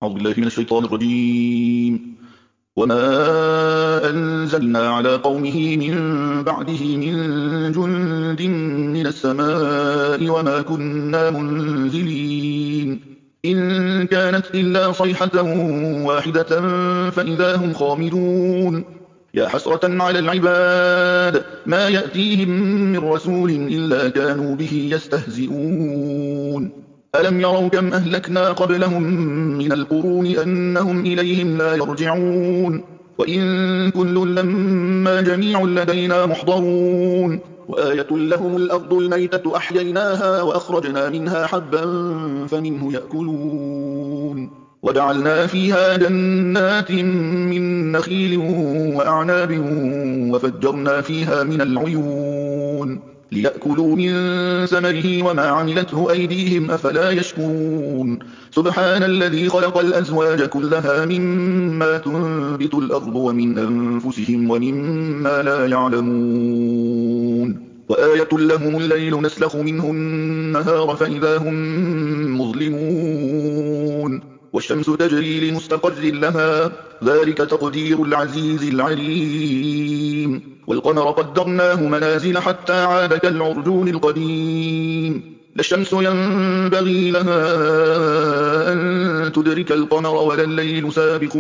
أعوذ بالله من الشيطان الرجيم. وما أنزلنا على قومه من بعده من جند من السماء وما كنا منزلين إن كانت إلا صيحة واحدة فإذا هم خامدون. يا حسرة على العباد ما يأتيهم من رسول إلا كانوا به يستهزئون. ألم يروا كم أهلكنا قبلهم من القرون أنهم إليهم لا يرجعون. وإن كل لما جميع لدينا محضرون. وآية لهم الأرض الميتة أحييناها وأخرجنا منها حبا فمنه يأكلون. وجعلنا فيها جنات من نخيل وأعناب وفجرنا فيها من العيون ليأكلوا من ثمره وما عملته أيديهم أفلا يشكرون. سبحان الذي خلق الأزواج كلها مما تنبت الأرض ومن أنفسهم ومما لا يعلمون. وآية لهم الليل نسلخ منه النهار فإذا هم مظلمون. والشمس تجري لمستقر لها ذلك تقدير العزيز العليم. والقمر قدرناه منازل حتى عاد كالعرجون القديم. لا الشمس ينبغي لها أن تدرك القمر ولا الليل سابق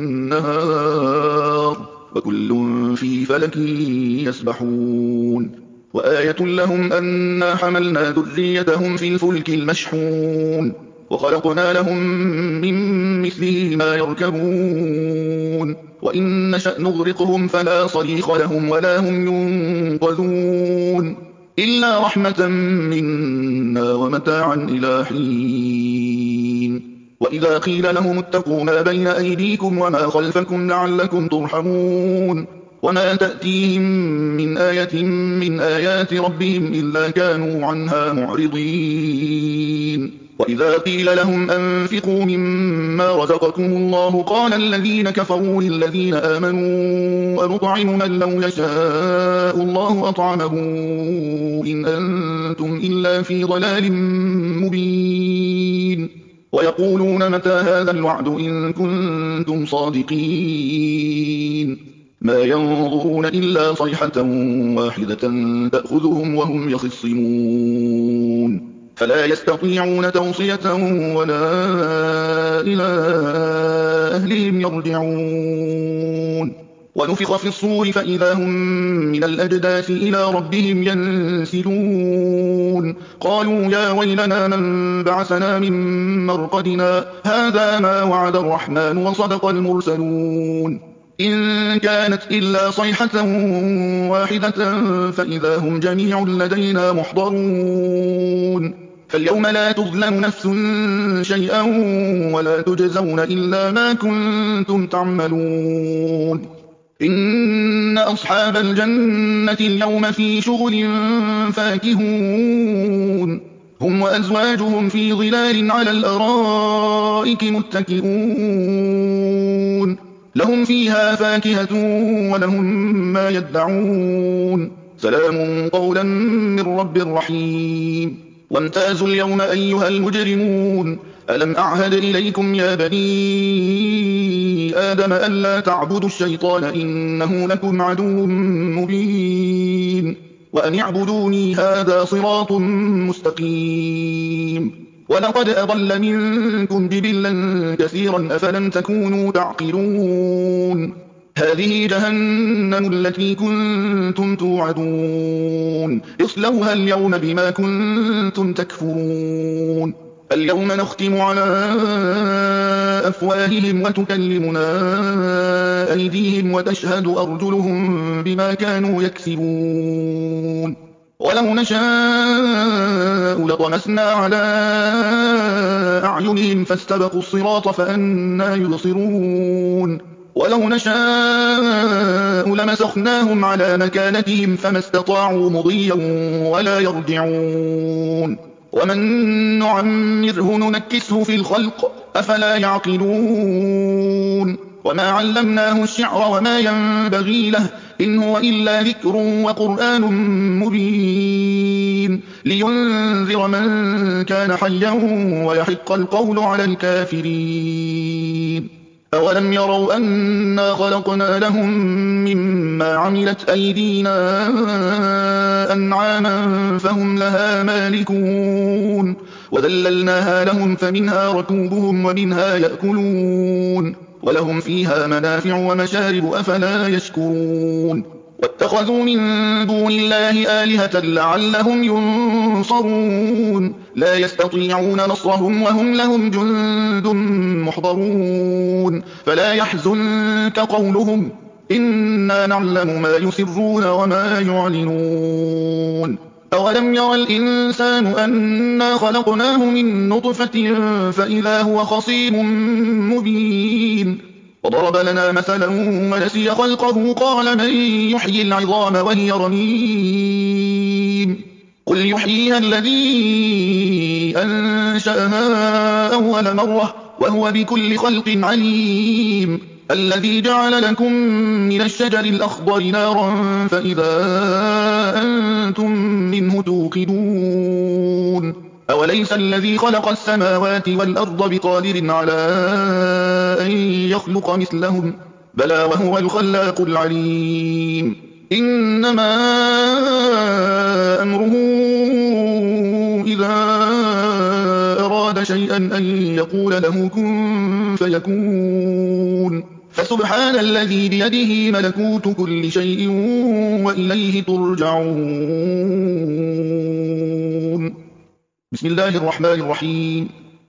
النهار وكل في فلك يسبحون. وآية لهم أنا حملنا ذريتهم في الفلك المشحون وخلقنا لهم من مثله ما يركبون. وإن نشأ نغرقهم فلا صريخ لهم ولا هم ينقذون إلا رحمة منا ومتاعا إلى حين. وإذا قيل لهم اتقوا ما بين أيديكم وما خلفكم لعلكم ترحمون. وما تأتيهم من آية من آيات ربهم إلا كانوا عنها معرضين. وإذا قيل لهم أنفقوا مما رزقكم الله قال الذين كفروا للذين آمنوا أنطعم من لو يشاء الله أطعمه إن أنتم إلا في ضلال مبين. ويقولون متى هذا الوعد إن كنتم صادقين. ما ينظرون إلا صيحة واحدة تأخذهم وهم يخصمون. فلا يستطيعون توصية ولا إلى أهلهم يرجعون. ونفخ في الصور فإذا هم من الأجداث إلى ربهم ينسلون. قالوا يا ويلنا من بعثنا من مرقدنا هذا ما وعد الرحمن وصدق المرسلون. إن كانت إلا صيحة واحدة فإذا هم جميع لدينا محضرون. فاليوم لا تظلم نفس شيئا ولا تجزون إلا ما كنتم تعملون. إن أصحاب الجنة اليوم في شغل فاكهون. هم وأزواجهم في ظلال على الأرائك متكئون. لهم فيها فاكهة ولهم ما يدعون. سلام قولا من رب رحيم. وامتازوا اليوم أيها المجرمون ألم أعهد إليكم يا بني آدم ألا تعبدوا الشيطان إنه لكم عدو مبين. وأن اعبدوني هذا صراط مستقيم. ولقد أضل منكم جبلا كثيرا أفلم تكونوا تعقلون. هذه جهنم التي كنتم توعدون اصلوها اليوم بما كنتم تكفرون. اليوم نختم على أفواههم وتكلمنا أيديهم وتشهد أرجلهم بما كانوا يكسبون. ولو نشاء لطمسنا على أعينهم فاستبقوا الصراط فأنى يبصرون. ولو نشاء لمسخناهم على مكانتهم فما استطاعوا مضيا ولا يرجعون. ومن نعمره ننكسه في الخلق أفلا يعقلون. وما علمناه الشعر وما ينبغي له إن هو إلا ذكر وقرآن مبين لينذر من كان حيا ويحق القول على الكافرين. أولم يروا أنا خلقنا لهم مما عملت أيدينا أنعاما فهم لها مالكون وذللناها لهم فمنها ركوبهم ومنها يأكلون ولهم فيها منافع ومشارب أفلا يشكرون. واتخذوا من دون الله آلهة لعلهم ينصرون لا يستطيعون نصرهم وهم لهم جند محضرون فلا يحزنك قولهم إنا نعلم ما يسرون وما يعلنون. أولم ير الإنسان أنا خلقناه من نطفة فإذا هو خصيم مبين وضرب لنا مثلا ونسي خلقه قال من يحيي العظام وهي رميم قل يحييها الذي أنشأها أول مرة وهو بكل خلق عليم الذي جعل لكم من الشجر الأخضر نارا فإذا أنتم منه توقدون أوليس الذي خلق السماوات والأرض بقادر على أن يخلق مثلهم بلى وهو الخلاق العليم. إنما أمره إذا أراد شيئا أن يقول له كن فيكون فسبحان الذي بيده ملكوت كل شيء وإليه ترجعون. بسم الله الرحمن الرحيم.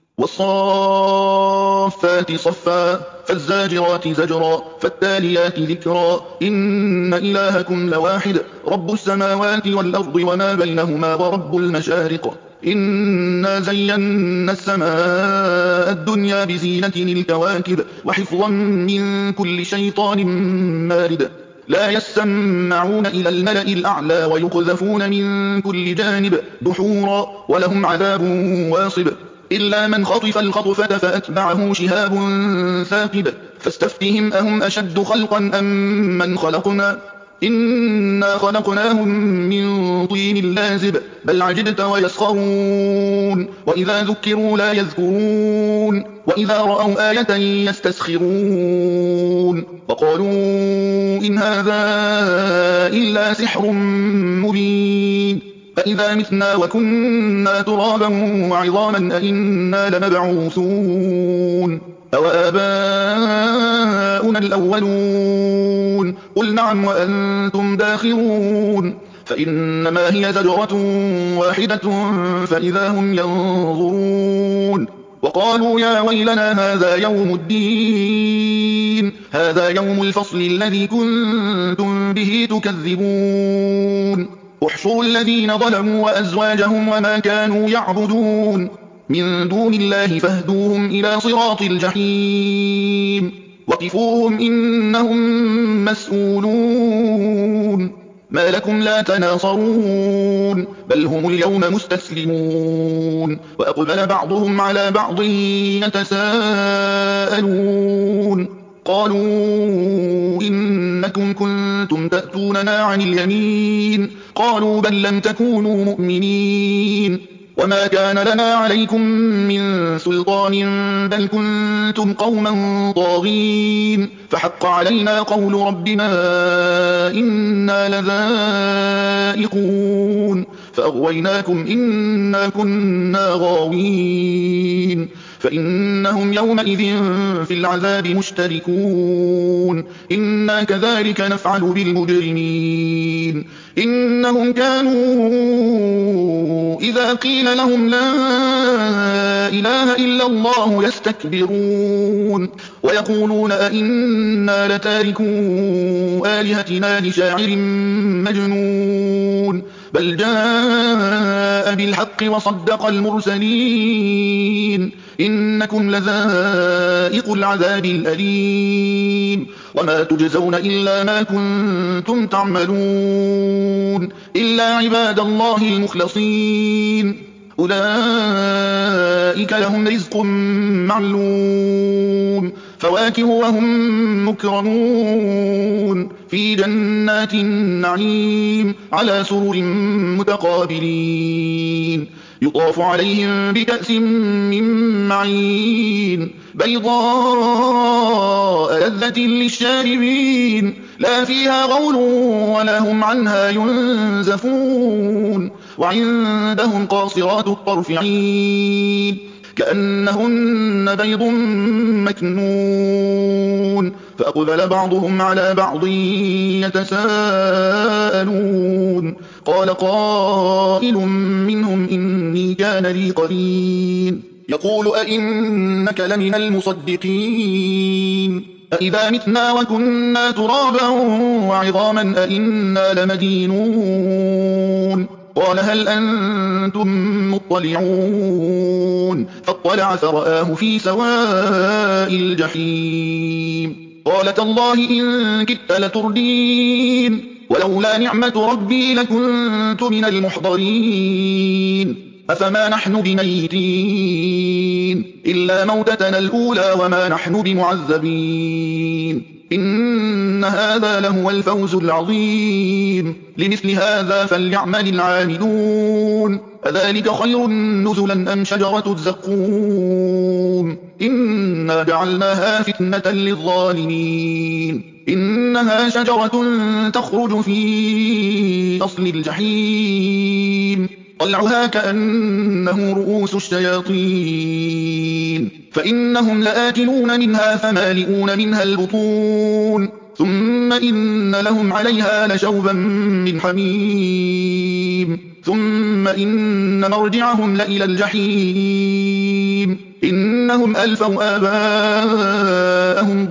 والصافات صفا فالزاجرات زجرا فالتاليات ذكرا إن إلهكم لواحد رب السماوات والأرض وما بينهما ورب المشارق إنا زينا السماء الدنيا بزينة الكواكب وحفظا من كل شيطان مارد لا يسمعون إلى الملأ الأعلى ويقذفون من كل جانب دحورا ولهم عذاب واصب إلا من خطف الخطفة فأتبعه شهاب ثاقب فاستفتهم أهم أشد خلقا أم من خلقنا إنا خلقناهم من طين لازب بل عجبت ويسخرون وإذا ذكروا لا يذكرون وإذا رأوا آية يستسخرون وقالوا إن هذا إلا سحر مبين فإذا متنا وكنا ترابا وعظاما أئنا لمبعوثون أوآباؤنا الأولون قل نعم وأنتم داخرون فإنما هي زجرة واحدة فإذا هم ينظرون وقالوا يا ويلنا هذا يوم الدين هذا يوم الفصل الذي كنتم به تكذبون احشروا الذين ظلموا وأزواجهم وما كانوا يعبدون من دون الله فاهدوهم إلى صراط الجحيم وقفوهم إنهم مسؤولون ما لكم لا تناصرون بل هم اليوم مستسلمون وأقبل بعضهم على بعض يتساءلون قالوا إنكم كنتم تأتوننا عن اليمين قالوا بل لم تكونوا مؤمنين وما كان لنا عليكم من سلطان بل كنتم قوما طاغين فحق علينا قول ربنا إنا لذائقون فأغويناكم إنا كنا غاوين فإنهم يومئذ في العذاب مشتركون إنا كذلك نفعل بالمجرمين إنهم كانوا إذا قيل لهم لا إله إلا الله يستكبرون ويقولون أئنا لتاركو آلهتنا لشاعر مجنون بل جاء بالحق وصدق المرسلين إنكم لذائق العذاب الأليم وما تجزون إلا ما كنتم تعملون إلا عباد الله المخلصين أولئك لهم رزق معلوم فواكه وهم مكرمون في جنات النعيم على سرر متقابلين يطاف عليهم بكأس من معين بيضاء لذة للشاربين لا فيها غول ولا هم عنها ينزفون وعندهم قاصرات الطرف عين كأنهن بيض مكنون فأقبل بعضهم على بعض يتساءلون قال قائل منهم إني كان لي قرين يقول أئنك لمن المصدقين أإذا متنا وكنا ترابا وعظاما أئنا لمدينون قال هل أنتم مطلعون فاطلع فرآه في سواء الجحيم قال تالله إن كدت لتردين ولولا نعمة ربي لكنت من المحضرين أفما نحن بميتين إلا موتتنا الأولى وما نحن بمعذبين إن هذا لهو الفوز العظيم لمثل هذا فليعمل العاملون أذلك خير نزلا أم شجرة الزقوم إنا جعلناها فتنة للظالمين إنها شجرة تخرج في أصل الجحيم طلعها كأنه رؤوس الشياطين فإنهم لآكلون منها فمالئون منها البطون ثم إن لهم عليها لشوبا من حميم ثم إن مرجعهم لإلى الجحيم إنهم ألفوا آباءهم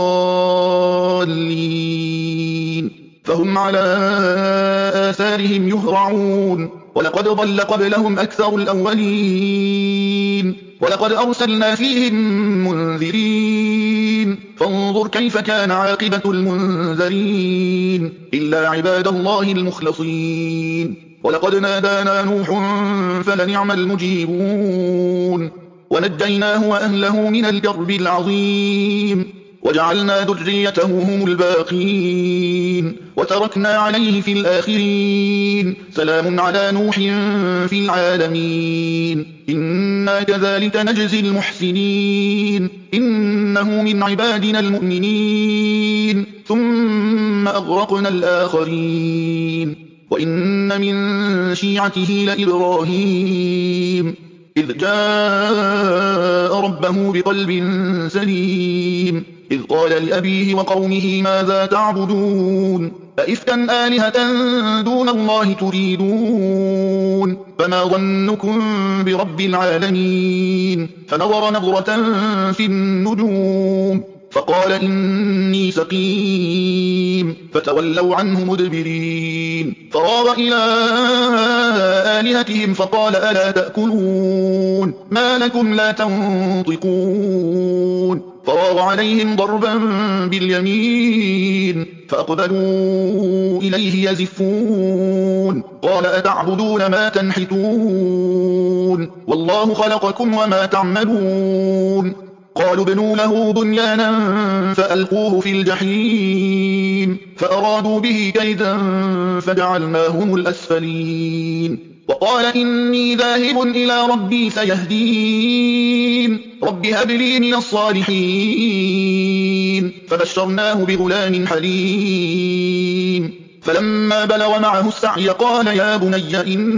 ضالين فهم على آثارهم يهرعون ولقد ضل قبلهم أكثر الأولين ولقد أرسلنا فيهم منذرين فانظر كيف كان عاقبة المنذرين إلا عباد الله المخلصين ولقد نادانا نوح فلنعم المجيبون ونجيناه وأهله من الكرب العظيم وجعلنا ذريته هم الباقين وتركنا عليه في الآخرين سلام على نوح في العالمين إنا كذلك نجزي المحسنين إنه من عبادنا المؤمنين ثم أغرقنا الآخرين وإن من شيعته لإبراهيم إذ جاء ربه بقلب سليم إذ قال لأبيه وقومه ماذا تعبدون أئفكا آلهة دون الله تريدون فما ظنكم برب العالمين فنظر نظرة في النجوم فقال إني سقيم فتولوا عنه مدبرين فراغ إلى آلهتهم فقال ألا تأكلون ما لكم لا تنطقون فراغ عليهم ضربا باليمين فأقبلوا إليه يزفون قال أتعبدون ما تنحتون والله خلقكم وما تعملون قالوا ابنوا له بنيانا فألقوه في الجحيم فأرادوا به كيدا فجعلناهم الأسفلين وقال إني ذاهب إلى ربي سيهدين رب هب لي من الصالحين فبشرناه بغلام حليم فلما بلغ معه السعي قال يا بني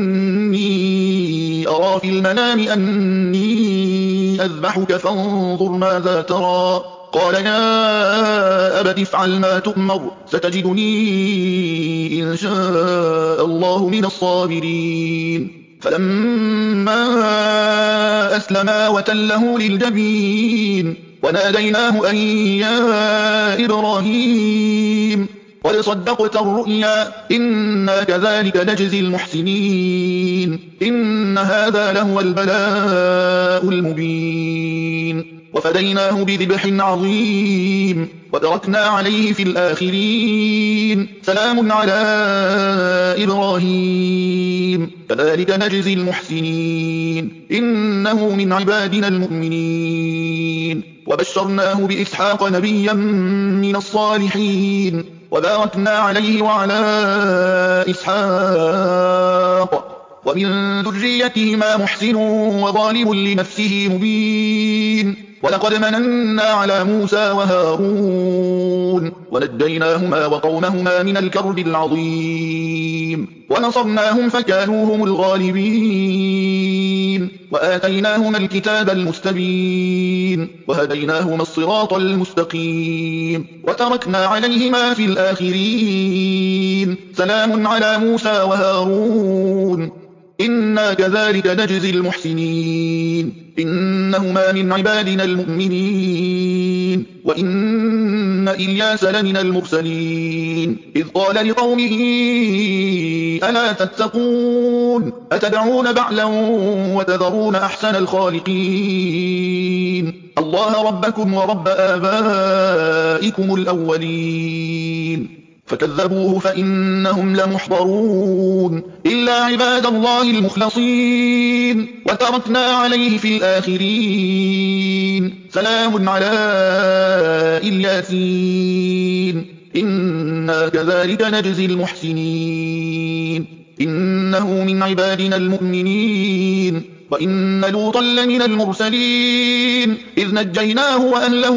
إني أرى في المنام أني أذبحك فانظر ماذا ترى قال يا أبت افعل ما تؤمر ستجدني إن شاء الله من الصابرين فلما أسلما وتله للجبين وناديناه أن يا إبراهيم قد صدقت الرؤيا إنا كذلك نجزي المحسنين إن هذا لهو البلاء المبين وفديناه بذبح عظيم وتركنا عليه في الآخرين سلام على إبراهيم كذلك نجزي المحسنين إنه من عبادنا المؤمنين وبشرناه بإسحاق نبيا من الصالحين وباركنا عليه وعلى إسحاق ومن ذريتهما محسن وظالم لنفسه مبين ولقد مننا على موسى وهارون ونجيناهما وقومهما من الكرب العظيم ونصرناهم فكانوا هم الغالبين وآتيناهما الكتاب المستبين وهديناهما الصراط المستقيم وتركنا عليهما في الآخرين سلام على موسى وهارون إنا كذلك نجزي المحسنين إنهما من عبادنا المؤمنين وإن إلياس لمن المرسلين إذ قال لقومه ألا تتقون أتدعون بعلا وتذرون أحسن الخالقين الله ربكم ورب آبائكم الأولين فكذبوه فإنهم لمحضرون إلا عباد الله المخلصين وتركنا عليه في الآخرين سلام على الياسين إنا كذلك نجزي المحسنين إنه من عبادنا المؤمنين وإن لوطا لمن المرسلين إذ نجيناه وأهله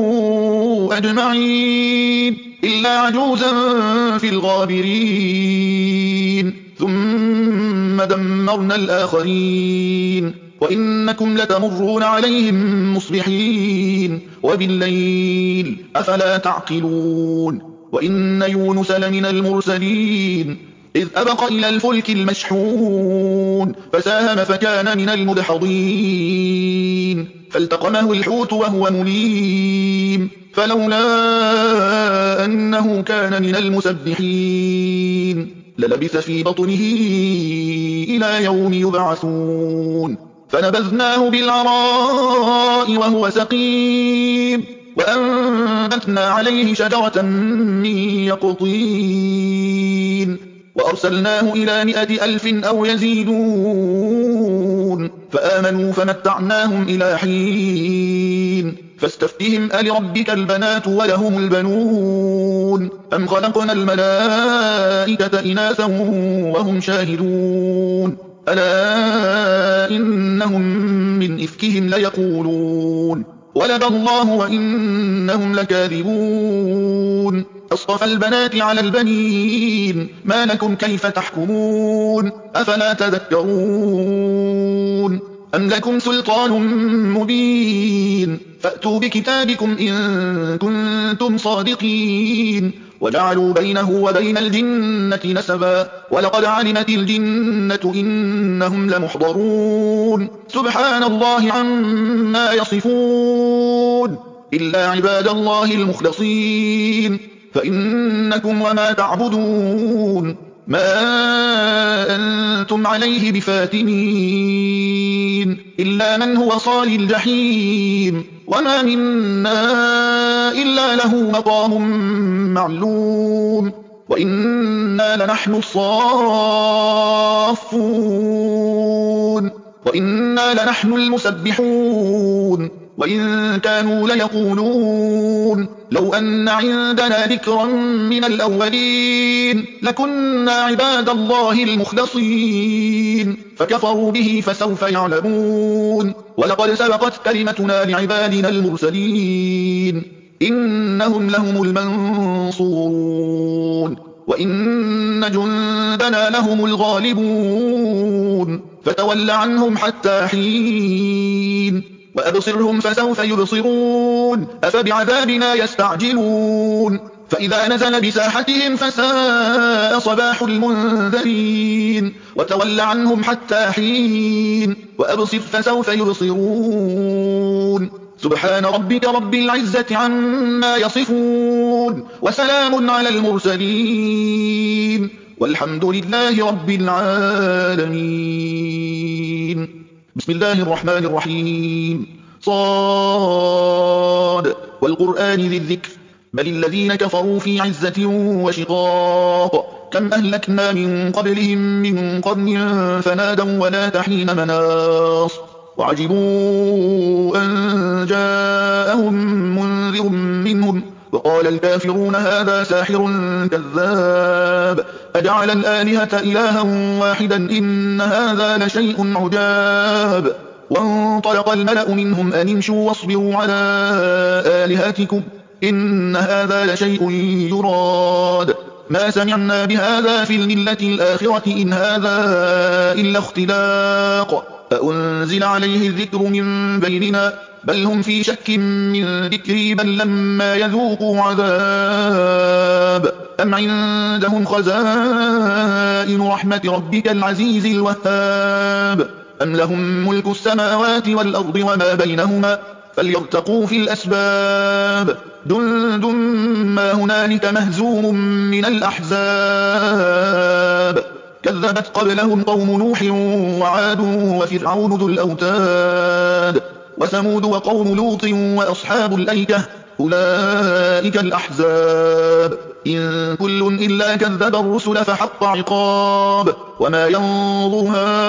أجمعين إلا عجوزا في الغابرين ثم دمرنا الآخرين وإنكم لتمرون عليهم مصبحين وبالليل أفلا تعقلون وإن يونس لمن المرسلين إذ أبق إلى الفلك المشحون فساهم فكان من المدحضين فالتقمه الحوت وهو مليم فلولا أنه كان من المسبحين للبث في بطنه إلى يوم يبعثون فنبذناه بالعراء وهو سقيم وأنبتنا عليه شجرة من يقطين وأرسلناه إلى 100,000 أو يزيدون فآمنوا فمتعناهم إلى حين فاستفتهم ألربك البنات ولهم البنون أم خلقنا الملائكة إناثا وهم شاهدون ألا إنهم من إفكهم ليقولون ولد الله وإنهم لكاذبون أصطفى البنات على البنين ما لكم كيف تحكمون أفلا تذكرون أم لكم سلطان مبين فأتوا بكتابكم إن كنتم صادقين وجعلوا بينه وبين الجنة نسبا ولقد علمت الجنة إنهم لمحضرون سبحان الله عما يصفون إلا عباد الله المخلصين فإنكم وما تعبدون ما أنتم عليه بفاتنين إلا من هو صال الجحيم وما منا إلا له مقام معلوم وإنا لنحن الصافون وإنا لنحن المسبحون وإن كانوا ليقولون لو أن عندنا ذكرا من الأولين لكنا عباد الله المخلصين فكفروا به فسوف يعلمون ولقد سبقت كلمتنا لعبادنا المرسلين إنهم لهم المنصورون وإن جندنا لهم الغالبون فتول عنهم حتى حين وأبصرهم فسوف يبصرون أفبعذابنا يستعجلون فإذا نزل بساحتهم فساء صباح المنذرين وتول عنهم حتى حين وأبصر فسوف يبصرون سبحان ربك رب العزة عما يصفون وسلام على المرسلين والحمد لله رب العالمين. بسم الله الرحمن الرحيم. صاد والقرآن ذي الذكر بل الذين كفروا في عزة وشقاق كم أهلكنا من قبلهم من قرن فنادوا ولا تحين مناص وعجبوا أن جاءهم منذر منهم وقال الكافرون هذا ساحر كذاب أجعل الآلهة إلها واحدا إن هذا لشيء عجاب وانطلق الملأ منهم أن امشوا واصبروا على آلهتكم إن هذا لشيء يراد ما سمعنا بهذا في الملة الآخرة إن هذا إلا اختلاق أأنزل عليه الذكر من بيننا بل هم في شك من ذكري بل لما يذوقوا عذاب أم عندهم خزائن رحمة ربك العزيز الوهاب أم لهم ملك السماوات والأرض وما بينهما فليرتقوا في الأسباب جند ما هنالك مهزوم من الأحزاب كذبت قبلهم قوم نوح وعاد وفرعون ذو الأوتاد وثمود وقوم لوط وأصحاب الأيكة أولئك الأحزاب إن كل إلا كذب الرسل فحق عقاب وما ينظر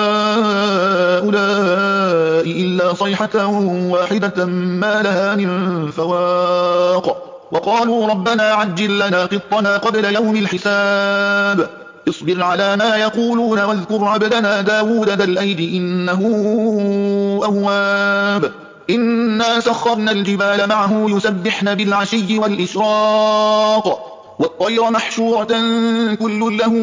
هؤلاء إلا صيحة واحدة ما لها من فواق وقالوا ربنا عجل لنا قطنا قبل يوم الحساب اصبر على ما يقولون واذكر عبدنا داود ذا الأيد إنه أواب إنا سخرنا الجبال معه يسبحن بالعشي والإشراق والطير محشورة كل له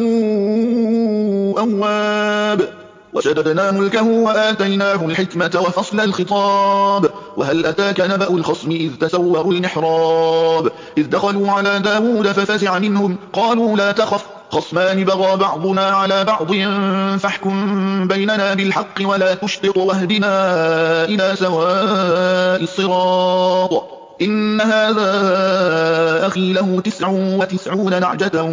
أواب وشددنا ملكه وآتيناه الحكمة وفصل الخطاب وهل أتاك نبأ الخصم إذ تسوروا المحراب إذ دخلوا على داود ففزع منهم قالوا لا تخف خصمان بغى بعضنا على بعض فاحكم بيننا بالحق ولا تشطط واهدنا إلى سواء الصراط إن هذا أخي له 99 نعجة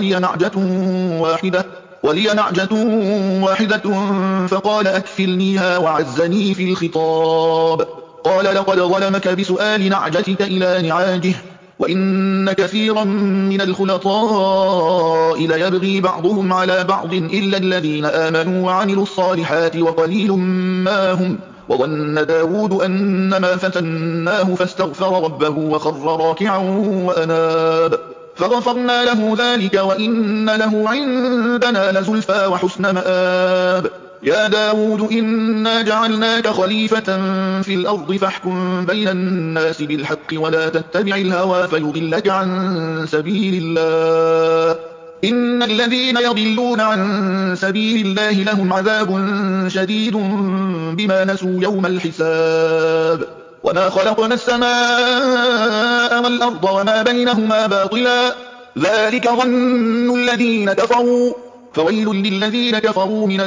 ولي نعجة واحدة فقال أكفلنيها وعزني في الخطاب قال لقد ظلمك بسؤال نعجتك إلى نعاجه وإن كثيرا من الخلطاء ليبغي بعضهم على بعض إلا الذين آمنوا وعملوا الصالحات وقليل ما هم وظن داود أنما فتناه فاستغفر ربه وخر راكعا وأناب فغفرنا له ذلك وإن له عندنا لزلفى وحسن مآب يا داود إنا جعلناك خليفة في الأرض فاحكم بين الناس بالحق ولا تتبع الهوى فيضلك عن سبيل الله إن الذين يضلون عن سبيل الله لهم عذاب شديد بما نسوا يوم الحساب وما خلقنا السماء والأرض وما بينهما باطلا ذلك ظن الذين كفروا فويل للذين كفروا من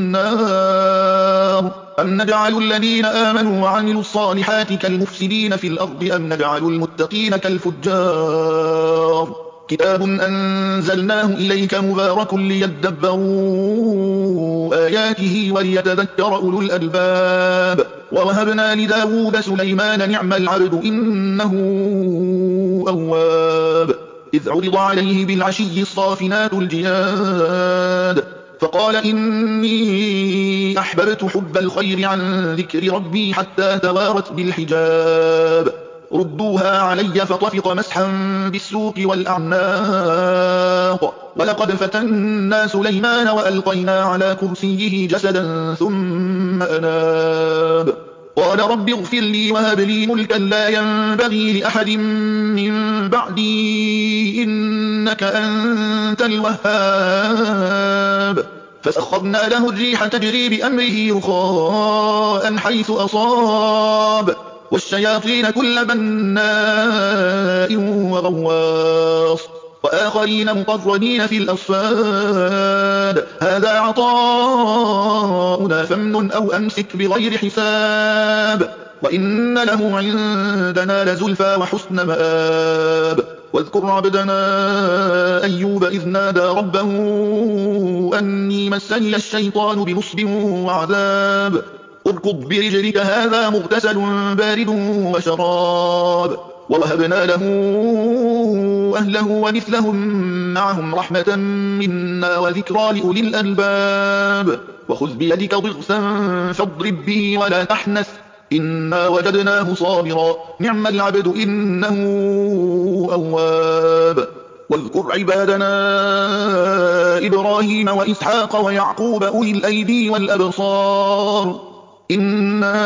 النار أم نجعل الذين آمنوا وعملوا الصالحات كالمفسدين في الأرض أم نجعل المتقين كالفجار كتاب أنزلناه إليك مبارك ليدبروا آياته وليتذكر أولو الألباب ووهبنا لداود سليمان نعم العبد إنه أواب إذ عرض عليه بالعشي الصافنات الجياد فقال إني أحببت حب الخير عن ذكر ربي حتى توارت بالحجاب ردوها علي فطفق مسحا بالسوق والأعناق ولقد فتنا سليمان وألقينا على كرسيه جسدا ثم أناب قال رب اغفر لي وهب لي ملكا لا ينبغي لأحد من بعدي إنك أنت الوهاب فسخرنا له الريح تجري بأمره رخاء حيث أصاب والشياطين كل بناء وغواص وآخرين مقرنين في الأصفاد هذا عطاؤنا فامنن أو أمسك بغير حساب وإن له عندنا لزلفى وحسن مآب واذكر عبدنا أيوب إذ نادى ربه أني مسني الشيطان بنصب وعذاب اركض برجلك هذا مغتسل بارد وشراب ووهبنا له أهله ومثلهم معهم رحمة منا وذكرى لأولي الألباب وخذ بيدك ضغثا فاضرب به ولا تحنث إنا وجدناه صابرا نعم العبد إنه أواب واذكر عبادنا إبراهيم وإسحاق ويعقوب أولي الأيدي والأبصار إنا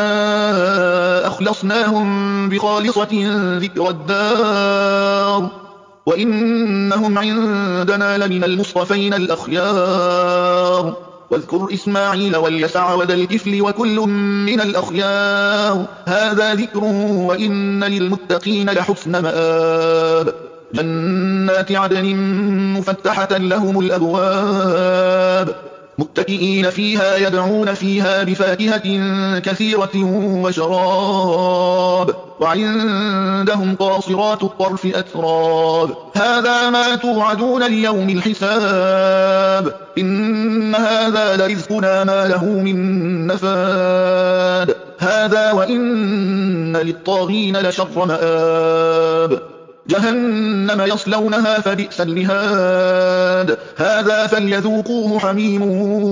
أخلصناهم بخالصة ذكر الدار وإنهم عندنا لمن المصطفين الأخيار واذكر إسماعيل واليسع وذا الكفل وكل من الأخيار هذا ذكر وإن للمتقين لحسن مآب جنات عدن مفتحة لهم الأبواب متكئين فيها يدعون فيها بفاكهة كثيرة وشراب وعندهم قاصرات الطرف أتراب هذا ما توعدون ليوم الحساب إن هذا لرزقنا ما له من نفاد هذا وإن للطاغين لشر مآب جهنم يصلونها فبئس المهاد هذا فليذوقوه حميم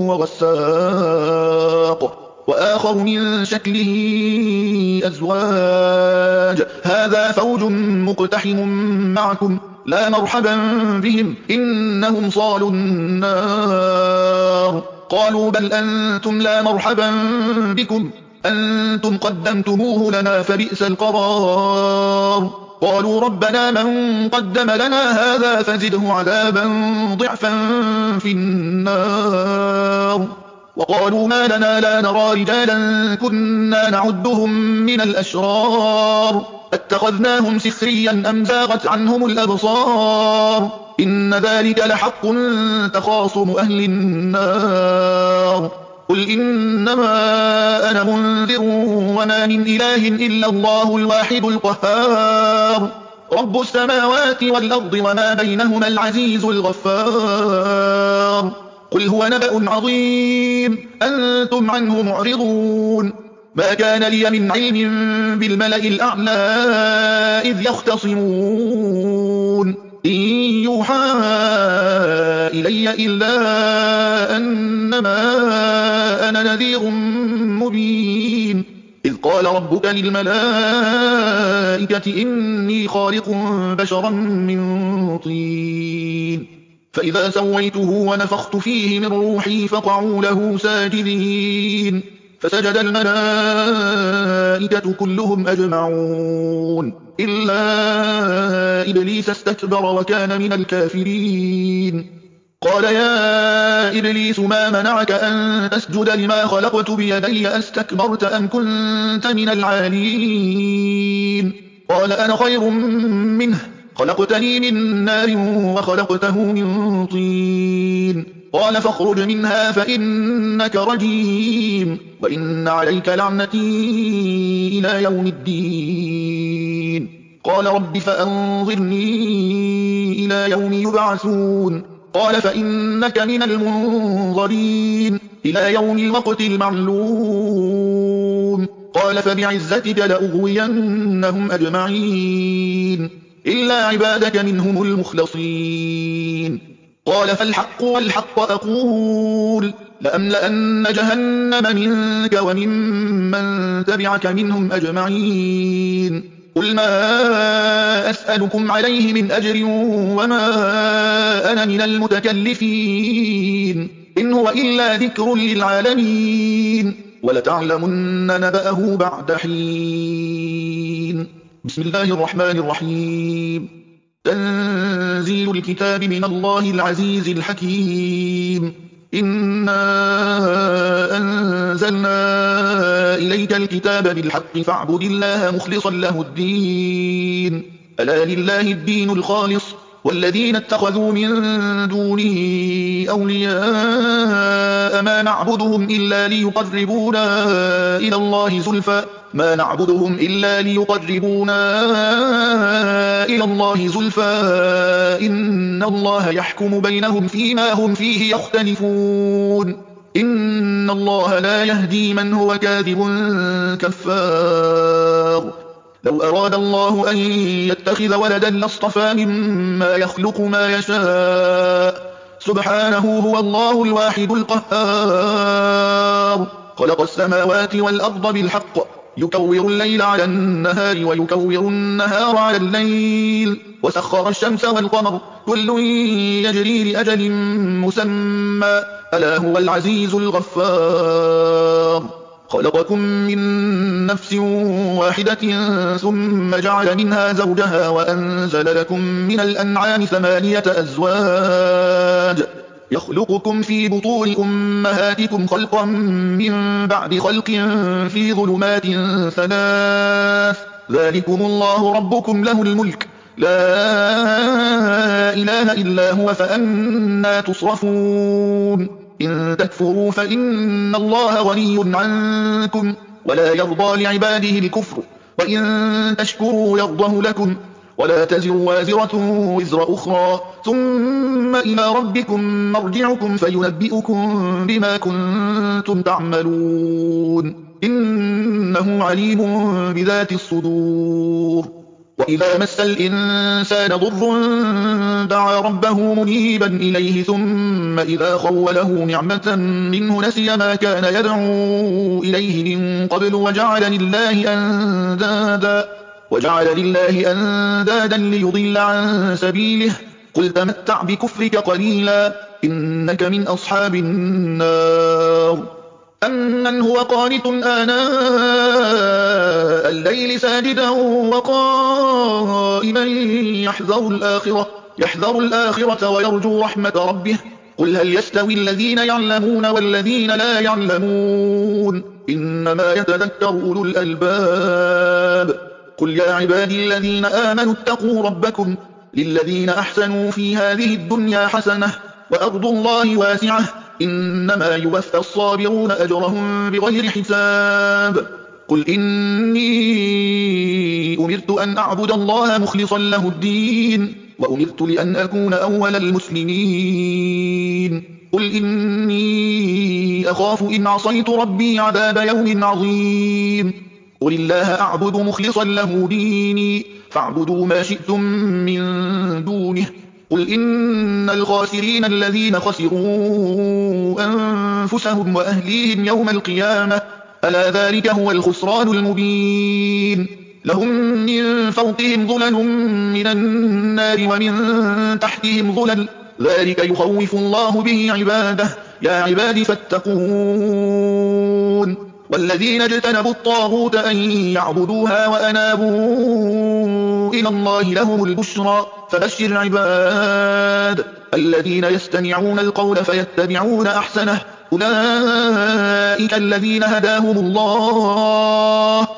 وغساق وآخر من شكله أزواج هذا فوج مقتحم معكم لا مرحبا بهم إنهم صالوا النار قالوا بل أنتم لا مرحبا بكم أنتم قدمتموه لنا فبئس القرار قالوا ربنا من قدم لنا هذا فزده عذابا ضعفا في النار وقالوا ما لنا لا نرى رجالا كنا نعدهم من الأشرار اتخذناهم سخريا أم زاغت عنهم الأبصار إن ذلك لحق تخاصم أهل النار قل إنما أنا منذر وما من إله إلا الله الواحد القهار رب السماوات والأرض وما بينهما العزيز الغفار قل هو نبأ عظيم أنتم عنه معرضون ما كان لي من علم بالملأ الأعلى إذ يختصمون إن يوحى إلي إلا أنما أنا نذير مبين إذ قال ربك للملائكة إني خالق بشرا من طين فإذا سويته ونفخت فيه من روحي فقعوا له ساجدين فسجد الملائكة كلهم أجمعون إلا إبليس استكبر وكان من الكافرين قال يا إبليس ما منعك أن تسجد لما خلقت بيدي أستكبرت أم كنت من العالين قال أنا خير منه خلقتني من نار وخلقته من طين قال فاخرج منها فإنك رجيم وإن عليك لعنتي إلى يوم الدين قال رب فأنظرني إلى يوم يبعثون قال فإنك من المنظرين إلى يوم الوقت المعلوم قال فبعزتك لأغوينهم أجمعين إلا عبادك منهم المخلصين قال فالحق والحق أقول لأملأن جهنم منك وممن تبعك منهم أجمعين قل ما أسألكم عليه من أجر وما أنا من المتكلفين إن هو إلا ذكر للعالمين ولتعلمن نبأه بعد حين بسم الله الرحمن الرحيم تنزيل الكتاب من الله العزيز الحكيم إنا أنزلنا إليك الكتاب بالحق فاعبد الله مخلصا له الدين ألا لله الدين الخالص والذين اتخذوا من دونه أولياء ما نعبدهم إلا ليقربونا إلى الله زلفى ما نعبدهم إلا ليقربونا إلى الله زلفى إن الله يحكم بينهم فيما هم فيه يختلفون إن الله لا يهدي من هو كاذب كفار لو أراد الله أن يتخذ ولدا لاصطفى مما يخلق ما يشاء سبحانه هو الله الواحد القهار خلق السماوات والأرض بالحق يكور الليل على النهار ويكور النهار على الليل وسخر الشمس والقمر كل يجري لأجل مسمى ألا هو العزيز الغفار خلقكم من نفس واحدة ثم جعل منها زوجها وأنزل لكم من الأنعام 8 أزواج يخلقكم في بطون أمهاتكم خلقا من بعد خلق في ظلمات 3 ذلكم الله ربكم له الملك لا إله إلا هو فأنى تصرفون إن تكفروا فإن الله غني عنكم ولا يرضى لعباده الكفر وإن تشكروا يرضه لكم ولا تزر وازرة وزر أخرى ثم إلى ربكم مرجعكم فينبئكم بما كنتم تعملون إنه عليم بذات الصدور وإذا مس الإنسان ضر دعا ربه منيبا إليه ثم إذا خوله نعمة منه نسي ما كان يدعو إليه من قبل وجعل لله أندادا ليضل عن سبيله قل تمتع بكفرك قليلا إنك من أصحاب النار أمن هو قانت آناء الليل ساجدا وقائما يحذر الآخرة ويرجو رحمة ربه قل هل يستوي الذين يعلمون والذين لا يعلمون إنما يتذكر أولو الألباب قل يا عبادي الذين آمنوا اتقوا ربكم للذين أحسنوا في هذه الدنيا حسنة وأرض الله واسعة إنما يوفى الصابرون أجرهم بغير حساب قل إني أمرت أن أعبد الله مخلصا له الدين وأمرت لأن أكون أول المسلمين قل إني أخاف إن عصيت ربي عذاب يوم عظيم قل الله أعبد مخلصا له ديني فاعبدوا ما شئتم من دونه قل إن الخاسرين الذين خسروا أنفسهم وأهليهم يوم القيامة ألا ذلك هو الخسران المبين لهم من فوقهم ظلل من النار ومن تحتهم ظلل ذلك يخوف الله به عباده يا عباد فاتقون والذين اجتنبوا الطاغوت أن يعبدوها وأنابوا إلى الله لهم البشرى فبشر عباد الذين يستمعون القول فيتبعون أحسنه أولئك الذين هداهم الله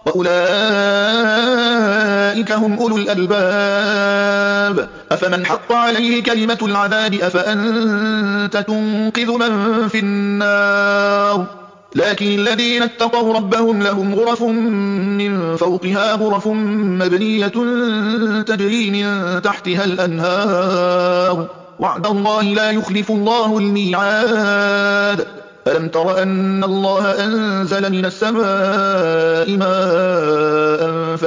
وأولئك هم أولو الألباب أفمن حق عليه كلمة العذاب أفأنت تنقذ من في النار لكن الذين اتقوا ربهم لهم غرف من فوقها غرف مبنية تجري من تحتها الأنهار وعد الله لا يخلف الله الميعاد ألم تر أن الله أنزل من السماء ماء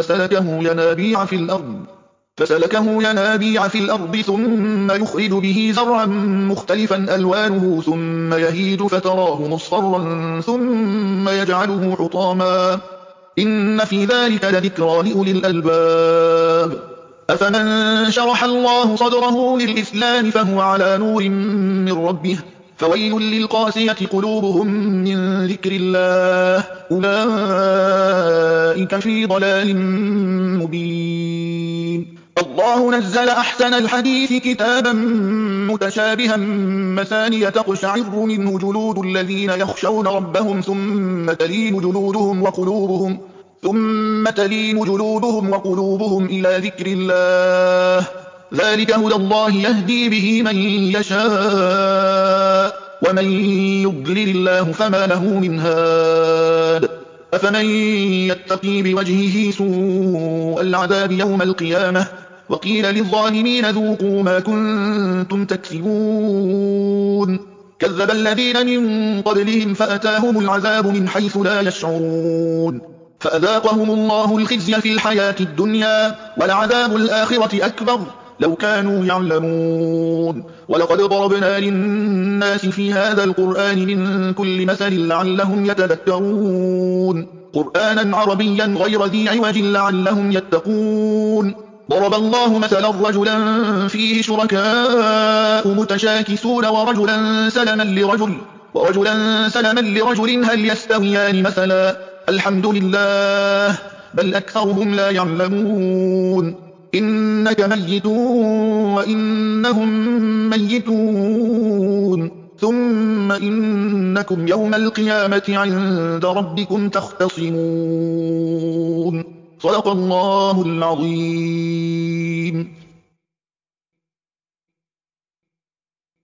فسلكه ينابيع في الأرض ثم يخرج به زرعا مختلفا ألوانه ثم يهيج فتراه مصفرا ثم يجعله حطاما إن في ذلك لذكرى لأولي الألباب أفمن شرح الله صدره للإسلام فهو على نور من ربه فويل للقاسية قلوبهم من ذكر الله أولئك في ضلال مبين الله نزل أحسن الحديث كتابا متشابها مثانية تقشعر منه جلود الذين يخشون ربهم ثم تلين جلودهم وقلوبهم إلى ذكر الله ذلك هدى الله يهدي به من يشاء ومن يضلل الله فما له من هاد أفمن يتقي بوجهه سوء العذاب يوم القيامة وقيل للظالمين ذوقوا ما كنتم تكسبون كذب الذين من قبلهم فأتاهم العذاب من حيث لا يشعرون فأذاقهم الله الخزي في الحياة الدنيا ولعذاب الآخرة أكبر لو كانوا يعلمون ولقد ضربنا للناس في هذا القرآن من كل مثل لعلهم يتذكرون قرآنا عربيا غير ذي عوج لعلهم يتقون ضرب الله مثلا رجلا فيه شركاء متشاكسون ورجلا سلما لرجل هل يستويان مثلا الحمد لله بل أكثرهم لا يعلمون إنك ميت وإنهم ميتون ثم إنكم يوم القيامة عند ربكم تختصمون صدق الله العظيم.